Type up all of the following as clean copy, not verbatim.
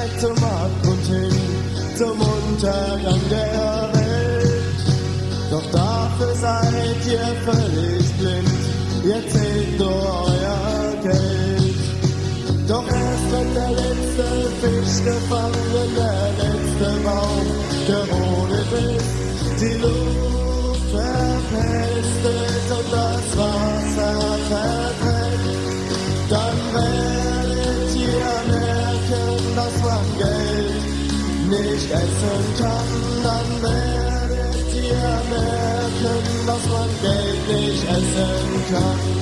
Weg zum Abgrund hin, zum Untergang der Welt. Doch dafür seid ihr völlig blind, ihr zählt nur euer Geld. Doch erst wenn der letzte Fisch gefangen, der letzte Baum gerodet ist, die Luft verpestet und das Wasser verdrängt, dann werdet ihr merken, dass man Geld nicht essen kann. Dann werdet ihr merken, dass man Geld nicht essen kann.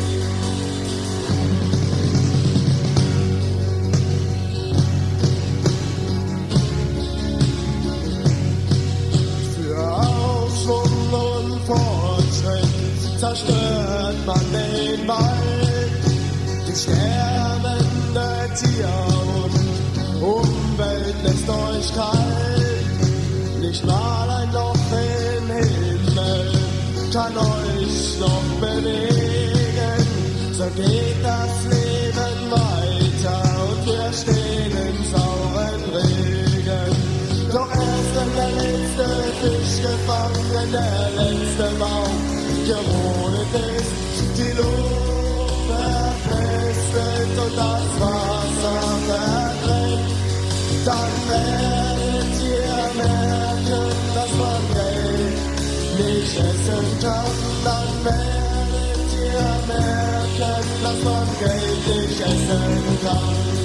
Zerstört man den Wald, die sterbende Tier- und Umwelt lässt euch kalt. Nicht mal ein Loch im Himmel kann euch noch bewegen. So geht das Leben weiter und wir stehen im sauren Regen. Doch erst wenn der letzte Fisch gefangen, der letzte Baum gerodet ist, die Luft verpestet und das Wasser verdrängt, dann werdet ihr merken, dass man Geld nicht essen kann. Dann werdet ihr merken, dass man Geld nicht essen kann.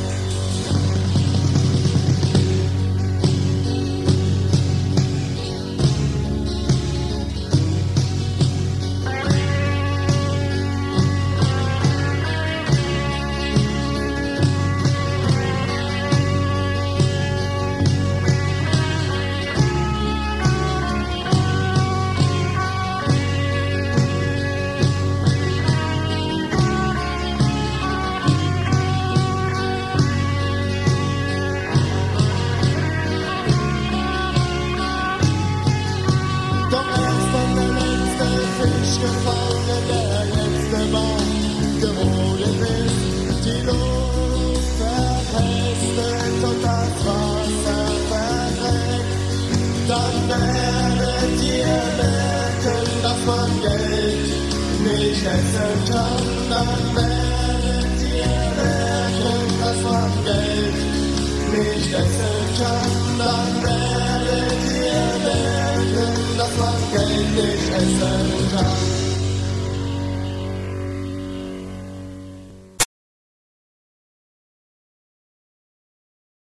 Gefangen, der letzte Baum gerodet ist, die Luft verpestet und das Wasser verdrängt, dann werdet ihr merken, dass man Geld nicht essen kann. Dann werdet ihr merken, dass man Geld nicht essen kann. Dann werdet ihr merken, dass man Geld nicht essen kann.